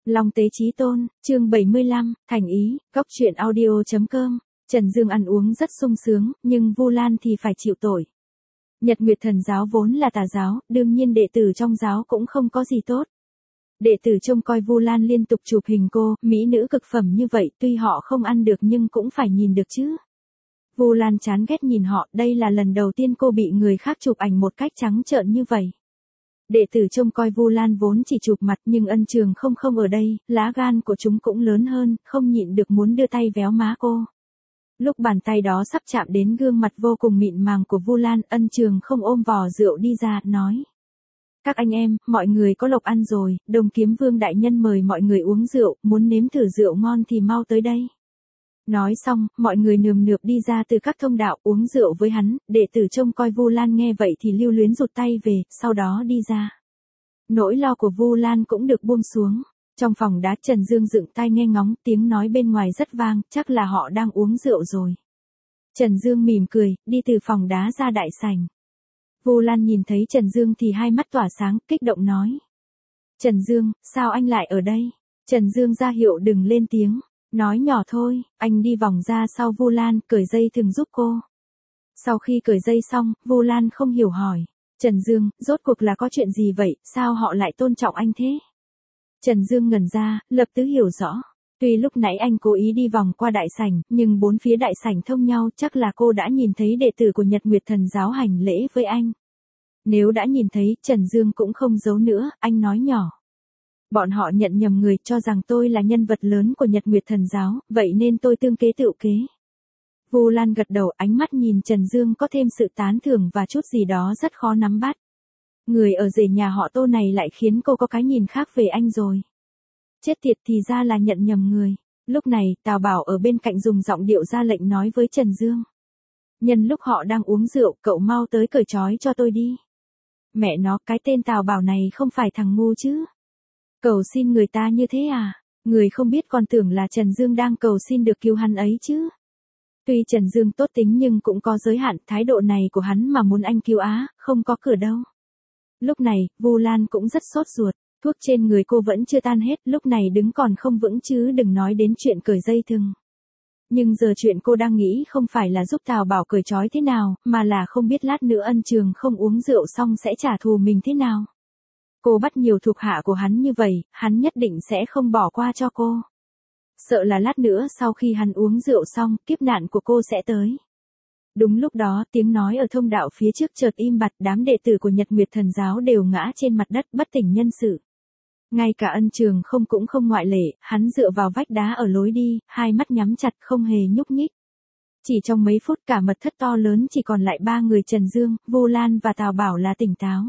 Long Tế Chí Tôn, chương 75, thành ý, góc truyện audio.com. Trần Dương ăn uống rất sung sướng, nhưng Vu Lan thì phải chịu tội. Nhật Nguyệt Thần giáo vốn là tà giáo, đương nhiên đệ tử trong giáo cũng không có gì tốt. Đệ tử trông coi Vu Lan liên tục chụp hình cô, mỹ nữ cực phẩm như vậy, tuy họ không ăn được nhưng cũng phải nhìn được chứ. Vu Lan chán ghét nhìn họ, đây là lần đầu tiên cô bị người khác chụp ảnh một cách trắng trợn như vậy. Đệ tử trông coi Vu Lan vốn chỉ chụp mặt nhưng Ân Trường không ở đây, lá gan của chúng cũng lớn hơn, không nhịn được muốn đưa tay véo má cô. Lúc bàn tay đó sắp chạm đến gương mặt vô cùng mịn màng của Vu Lan, Ân Trường không ôm vò rượu đi ra, nói. Các anh em, mọi người có lộc ăn rồi, Đồng Kiếm Vương đại nhân mời mọi người uống rượu, muốn nếm thử rượu ngon thì mau tới đây. Nói xong, mọi người nườm nượp đi ra từ các thông đạo uống rượu với hắn, đệ tử trông coi Vu Lan nghe vậy thì lưu luyến rụt tay về, sau đó đi ra. Nỗi lo của Vu Lan cũng được buông xuống. Trong phòng đá Trần Dương dựng tai nghe ngóng, tiếng nói bên ngoài rất vang, chắc là họ đang uống rượu rồi. Trần Dương mỉm cười, đi từ phòng đá ra đại sảnh. Vu Lan nhìn thấy Trần Dương thì hai mắt tỏa sáng, kích động nói. Trần Dương, sao anh lại ở đây? Trần Dương ra hiệu đừng lên tiếng. Nói nhỏ thôi, anh đi vòng ra sau Vu Lan, cởi dây thừng giúp cô. Sau khi cởi dây xong, Vu Lan không hiểu hỏi. Trần Dương, rốt cuộc là có chuyện gì vậy, sao họ lại tôn trọng anh thế? Trần Dương ngẩn ra, lập tức hiểu rõ. Tuy lúc nãy anh cố ý đi vòng qua đại sảnh, nhưng bốn phía đại sảnh thông nhau, chắc là cô đã nhìn thấy đệ tử của Nhật Nguyệt Thần giáo hành lễ với anh. Nếu đã nhìn thấy, Trần Dương cũng không giấu nữa, anh nói nhỏ. Bọn họ nhận nhầm người, cho rằng tôi là nhân vật lớn của Nhật Nguyệt Thần giáo, vậy nên tôi tương kế tựu kế. Vu Lan gật đầu, ánh mắt nhìn Trần Dương có thêm sự tán thưởng và chút gì đó rất khó nắm bắt. Người ở rể nhà họ Tô này lại khiến cô có cái nhìn khác về anh rồi. Chết tiệt, thì ra là nhận nhầm người. Lúc này, Tào Bảo ở bên cạnh dùng giọng điệu ra lệnh nói với Trần Dương. Nhân lúc họ đang uống rượu, cậu mau tới cởi trói cho tôi đi. Mẹ nó, cái tên Tào Bảo này không phải thằng ngu chứ. Cầu xin người ta như thế à? Người không biết còn tưởng là Trần Dương đang cầu xin được cứu hắn ấy chứ. Tuy Trần Dương tốt tính nhưng cũng có giới hạn, thái độ này của hắn mà muốn anh cứu á, không có cửa đâu. Lúc này, Vu Lan cũng rất sốt ruột, thuốc trên người cô vẫn chưa tan hết, lúc này đứng còn không vững chứ đừng nói đến chuyện cởi dây thừng. Nhưng giờ chuyện cô đang nghĩ không phải là giúp Tào Bảo cởi trói thế nào, mà là không biết lát nữa Ân Trường không uống rượu xong sẽ trả thù mình thế nào. Cô bắt nhiều thuộc hạ của hắn như vậy, hắn nhất định sẽ không bỏ qua cho cô. Sợ là lát nữa sau khi hắn uống rượu xong, kiếp nạn của cô sẽ tới. Đúng lúc đó, tiếng nói ở thông đạo phía trước chợt im bặt, đám đệ tử của Nhật Nguyệt Thần giáo đều ngã trên mặt đất bất tỉnh nhân sự. Ngay cả Ân Trường không cũng không ngoại lệ, hắn dựa vào vách đá ở lối đi, hai mắt nhắm chặt không hề nhúc nhích. Chỉ trong mấy phút cả mật thất to lớn chỉ còn lại ba người Trần Dương, Vu Lan và Tào Bảo là tỉnh táo.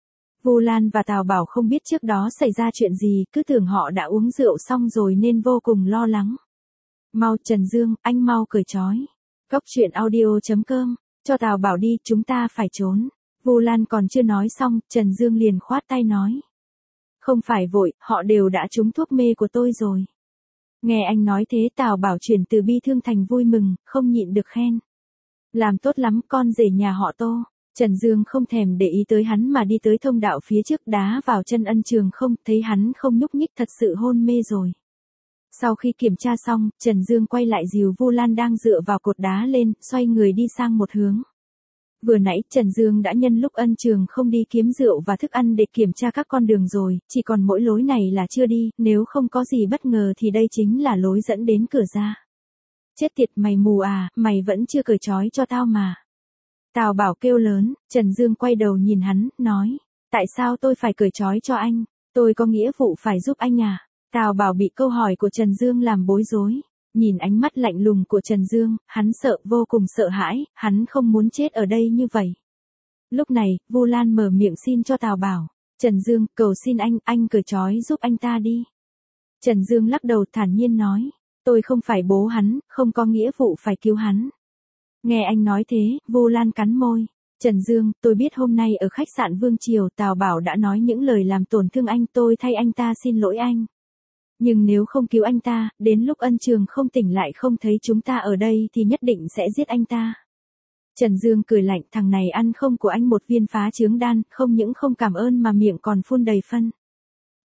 Vu Lan và Tào Bảo không biết trước đó xảy ra chuyện gì, cứ tưởng họ đã uống rượu xong rồi nên vô cùng lo lắng. Mau Trần Dương, anh mau cởi trói. Góc truyện audio.com, cho Tào Bảo đi, chúng ta phải trốn. Vu Lan còn chưa nói xong, Trần Dương liền khoát tay nói. Không phải vội, họ đều đã trúng thuốc mê của tôi rồi. Nghe anh nói thế Tào Bảo chuyển từ bi thương thành vui mừng, không nhịn được khen. Làm tốt lắm con rể nhà họ Tô. Trần Dương không thèm để ý tới hắn mà đi tới thông đạo phía trước đá vào chân Ân Trường không, thấy hắn không nhúc nhích thật sự hôn mê rồi. Sau khi kiểm tra xong, Trần Dương quay lại dìu Vu Lan đang dựa vào cột đá lên, xoay người đi sang một hướng. Vừa nãy Trần Dương đã nhân lúc Ân Trường không đi kiếm rượu và thức ăn để kiểm tra các con đường rồi, chỉ còn mỗi lối này là chưa đi, nếu không có gì bất ngờ thì đây chính là lối dẫn đến cửa ra. Chết tiệt, mày mù à, mày vẫn chưa cởi trói cho tao mà. Tào Bảo kêu lớn, Trần Dương quay đầu nhìn hắn, nói, tại sao tôi phải cởi trói cho anh, tôi có nghĩa vụ phải giúp anh à? Tào Bảo bị câu hỏi của Trần Dương làm bối rối, nhìn ánh mắt lạnh lùng của Trần Dương, hắn sợ, vô cùng sợ hãi, hắn không muốn chết ở đây như vậy. Lúc này, Vu Lan mở miệng xin cho Tào Bảo, Trần Dương, cầu xin anh cởi trói giúp anh ta đi. Trần Dương lắc đầu thản nhiên nói, tôi không phải bố hắn, không có nghĩa vụ phải cứu hắn. Nghe anh nói thế, Vu Lan cắn môi. Trần Dương, tôi biết hôm nay ở khách sạn Vương Triều Tào Bảo đã nói những lời làm tổn thương anh, tôi thay anh ta xin lỗi anh. Nhưng nếu không cứu anh ta, đến lúc Ân Trường không tỉnh lại không thấy chúng ta ở đây thì nhất định sẽ giết anh ta. Trần Dương cười lạnh, thằng này ăn không của anh một viên phá trướng đan, không những không cảm ơn mà miệng còn phun đầy phân.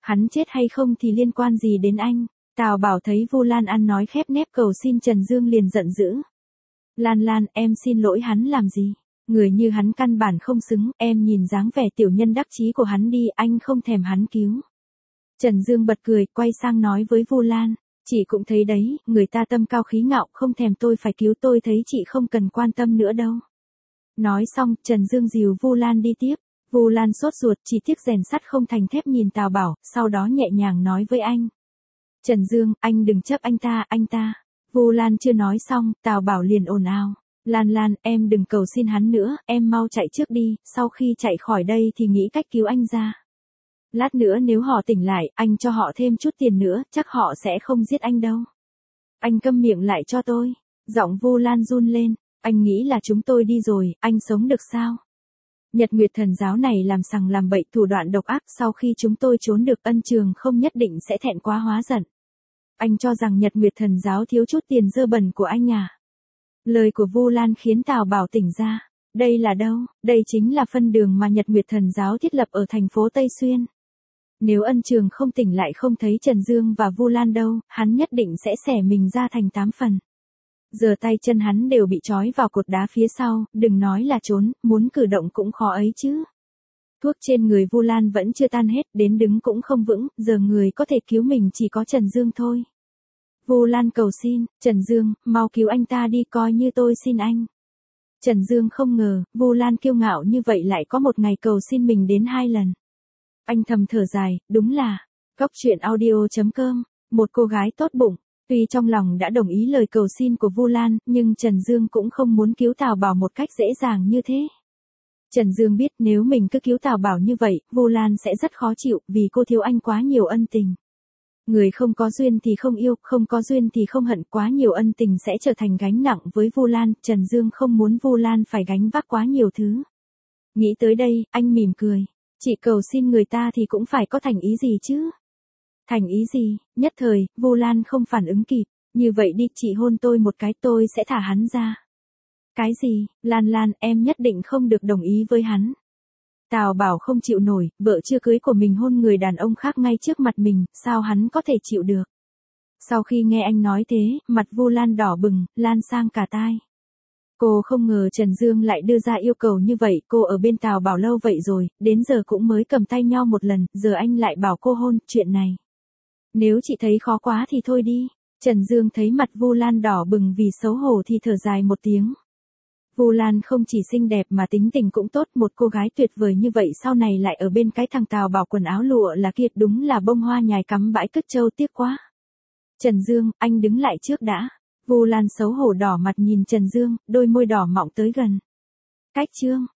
Hắn chết hay không thì liên quan gì đến anh? Tào Bảo thấy Vu Lan ăn nói khép nép cầu xin Trần Dương liền giận dữ. Lan Lan, em xin lỗi hắn làm gì? Người như hắn căn bản không xứng, em nhìn dáng vẻ tiểu nhân đắc chí của hắn đi, anh không thèm hắn cứu. Trần Dương bật cười, quay sang nói với Vu Lan, chị cũng thấy đấy, người ta tâm cao khí ngạo, không thèm tôi phải cứu, tôi thấy chị không cần quan tâm nữa đâu. Nói xong, Trần Dương dìu Vu Lan đi tiếp. Vu Lan sốt ruột, chỉ tiếc rèn sắt không thành thép nhìn Tào Bảo, sau đó nhẹ nhàng nói với anh. Trần Dương, anh đừng chấp anh ta. Vu Lan chưa nói xong, Tào Bảo liền ồn ào. Lan Lan, em đừng cầu xin hắn nữa, em mau chạy trước đi, sau khi chạy khỏi đây thì nghĩ cách cứu anh ra. Lát nữa nếu họ tỉnh lại, anh cho họ thêm chút tiền nữa, chắc họ sẽ không giết anh đâu. Anh câm miệng lại cho tôi. Giọng Vu Lan run lên, anh nghĩ là chúng tôi đi rồi, anh sống được sao? Nhật Nguyệt Thần giáo này làm sằng làm bậy, thủ đoạn độc ác, sau khi chúng tôi trốn được, Ân Trường không nhất định sẽ thẹn quá hóa giận. Anh cho rằng Nhật Nguyệt Thần giáo thiếu chút tiền dơ bẩn của anh à? Lời của Vu Lan khiến Tào Bảo tỉnh ra. Đây là đâu? Đây chính là phân đường mà Nhật Nguyệt Thần giáo thiết lập ở thành phố Tây Xuyên. Nếu Ân Trường không tỉnh lại không thấy Trần Dương và Vu Lan đâu, hắn nhất định sẽ xẻ mình ra thành 8 phần. Giờ tay chân hắn đều bị trói vào cột đá phía sau, đừng nói là trốn, muốn cử động cũng khó ấy chứ. Thuốc trên người Vu Lan vẫn chưa tan hết, đến đứng cũng không vững, giờ người có thể cứu mình chỉ có Trần Dương thôi. Vu Lan cầu xin, Trần Dương, mau cứu anh ta đi, coi như tôi xin anh. Trần Dương không ngờ, Vu Lan kiêu ngạo như vậy lại có một ngày cầu xin mình đến 2 lần. Anh thầm thở dài, đúng là, Góc Truyện Audio.com, một cô gái tốt bụng. Tuy trong lòng đã đồng ý lời cầu xin của Vu Lan, nhưng Trần Dương cũng không muốn cứu Tào Bảo một cách dễ dàng như thế. Trần Dương biết nếu mình cứ cứu Tào Bảo như vậy, Vu Lan sẽ rất khó chịu, vì cô thiếu anh quá nhiều ân tình. Người không có duyên thì không yêu, không có duyên thì không hận, quá nhiều ân tình sẽ trở thành gánh nặng với Vu Lan, Trần Dương không muốn Vu Lan phải gánh vác quá nhiều thứ. Nghĩ tới đây, anh mỉm cười. Chị cầu xin người ta thì cũng phải có thành ý gì chứ? Thành ý gì? Nhất thời, Vu Lan không phản ứng kịp. Như vậy đi, chị hôn tôi một cái, tôi sẽ thả hắn ra. Cái gì? Lan Lan, em nhất định không được đồng ý với hắn. Tào Bảo không chịu nổi, vợ chưa cưới của mình hôn người đàn ông khác ngay trước mặt mình, sao hắn có thể chịu được? Sau khi nghe anh nói thế, mặt Vu Lan đỏ bừng, lan sang cả tai. Cô không ngờ Trần Dương lại đưa ra yêu cầu như vậy, cô ở bên Tào Bảo lâu vậy rồi, đến giờ cũng mới cầm tay nhau một lần, giờ anh lại bảo cô hôn, chuyện này. Nếu chị thấy khó quá thì thôi đi. Trần Dương thấy mặt Vu Lan đỏ bừng vì xấu hổ thì thở dài một tiếng. Vu Lan không chỉ xinh đẹp mà tính tình cũng tốt, một cô gái tuyệt vời như vậy sau này lại ở bên cái thằng Tào Bảo quần áo lụa là kiệt, đúng là bông hoa nhài cắm bãi cất trâu, tiếc quá. Trần Dương, anh đứng lại trước đã. Vu Lan xấu hổ đỏ mặt nhìn Trần Dương, đôi môi đỏ mọng tới gần. Cách chương